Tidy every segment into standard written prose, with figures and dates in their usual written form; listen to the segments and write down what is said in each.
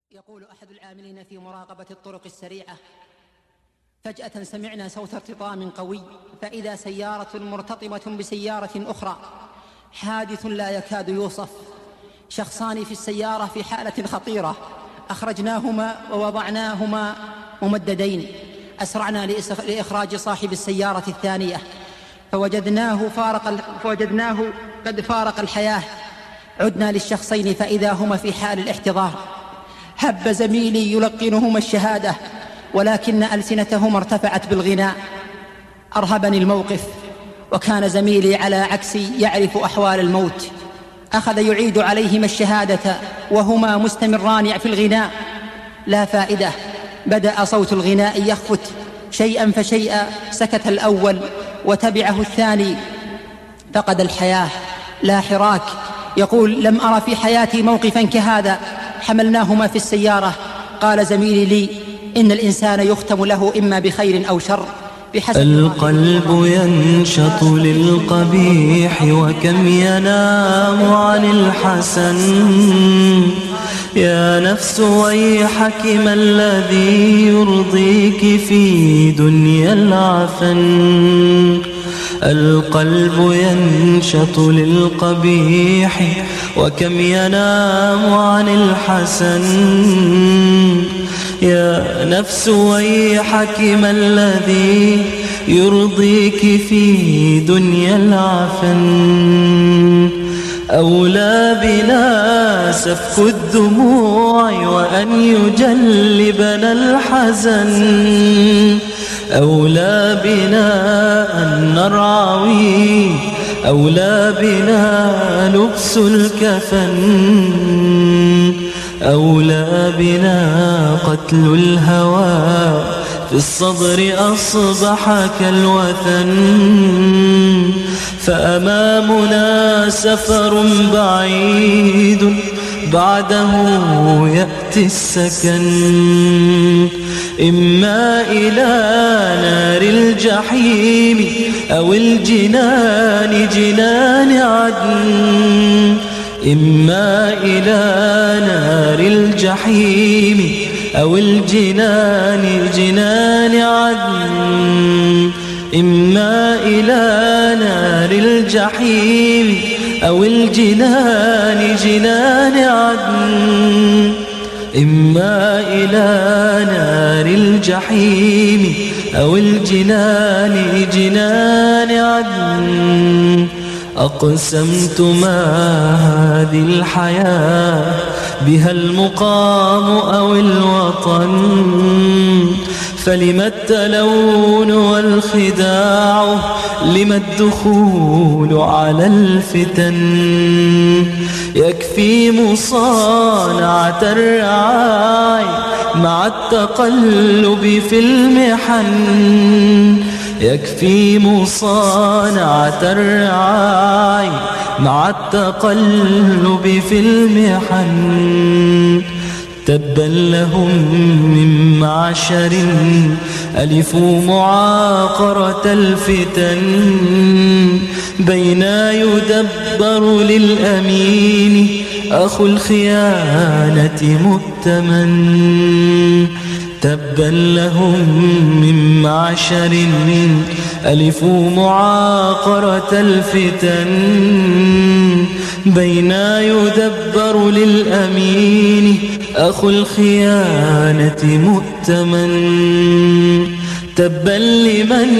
يقول أحد العاملين في مراقبة الطرق السريعة: فجأة سمعنا صوت ارتطام قوي، فإذا سيارة مرتطمة بسيارة أخرى، حادث لا يكاد يوصف. شخصان في السيارة في حالة خطيرة، أخرجناهما ووضعناهما ممددين. أسرعنا لإخراج صاحب السيارة الثانية، فوجدناه قد فارق الحياة. عدنا للشخصين فإذا هما في حال الاحتضار. هب زميلي يلقنهما الشهادة، ولكن ألسنتهما ارتفعت بالغناء. أرهبني الموقف، وكان زميلي على عكسي يعرف أحوال الموت. أخذ يعيد عليهما الشهادة وهما مستمران في الغناء. لا فائدة، بدأ صوت الغناء يخفت شيئا فشيئا. سكت الأول وتبعه الثاني، فقد الحياة. لا حراك. يقول: لم أرى في حياتي موقفا كهذا. حملناهما في السيارة. قال زميلي لي: إن الإنسان يختم له إما بخير أو شر بحسب القلب ينشط للقبيح وكم ينام عن الحسن. يا نفس ويحك ما الذي يرضيك في دنيا العفن. القلب ينشط للقبيح وكم ينام عن الحسن. يا نفس ويحك ما الذي يرضيك في دنيا العفن. أولى بنا سفك الدموع وأن يجلبنا الحزن. أولى بنا أن نرعوي، أولى بنا لبس الكفن. أولى بنا قتل الهوى، في الصدر أصبح كالوثن. فأمامنا سفر بعيد، بعده يأتي السكن. إما إلى نار الجحيم أو الجنان جنان عدن. إما إلى نار الجحيم أو الجنان جنان عدن. إما إلى نار الجحيم أو الجنان جنان عدن. إما إلى نار الجحيم أو الجنان جنان عدن. أقسمت ما هذه الحياة، بها المقام أو الوطن. فلم التلون والخداع، لم الدخول على الفتن. يكفي مصانعة الرعاي مع التقلب في المحن. يكفي مصانعة الرعاي مع التقلب في المحن. تبا لهم من معشر ألفوا معاقرة الفتن. بين يدبر للأمين أخو الخيانة مؤتمن. تبا لهم من معشر ألفوا معاقرة الفتن. بين يدبر للأمين أخو الخيانة مؤتمن. تبا لمن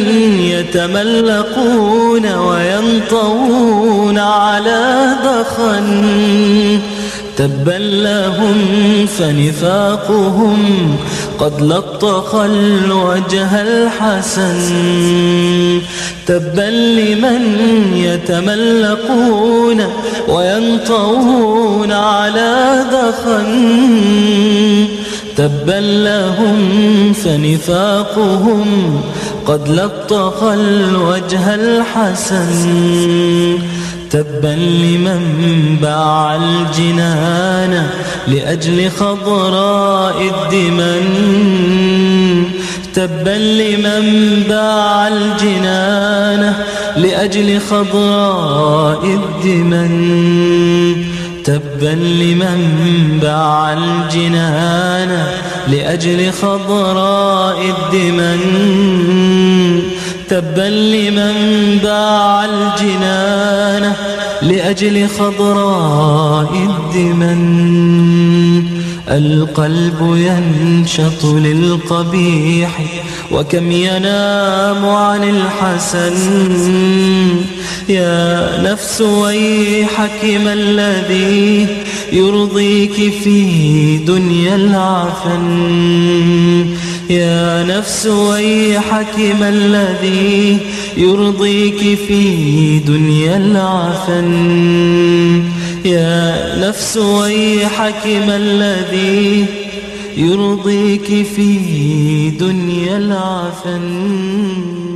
يتملقون وينطوون على دخن. تبا لهم فنفاقهم قد لطخ الوجه الحسن. تبا لمن يتملقون وينطوون على دخن. تبا لهم فنفاقهم قد لطخ الوجه الحسن. تبا لمن باع الجنان لأجل خضراء الدمن. تبا لمن باع الجنان لأجل خضراء الدمن. تبا تبا لمن باع الجنان لأجل خضراء الدمن. تبا لمن باع الجنان لأجل خضراء الدمن. القلب ينشط للقبيح وكم ينام عن الحسن. يا نفس ويحك ما الذي يرضيك في دنيا العفن. يا نفس ويحك ما الذي يرضيك في دنيا العفن. يا نفس ويحك ما الذي يرضيك في دنيا العفن.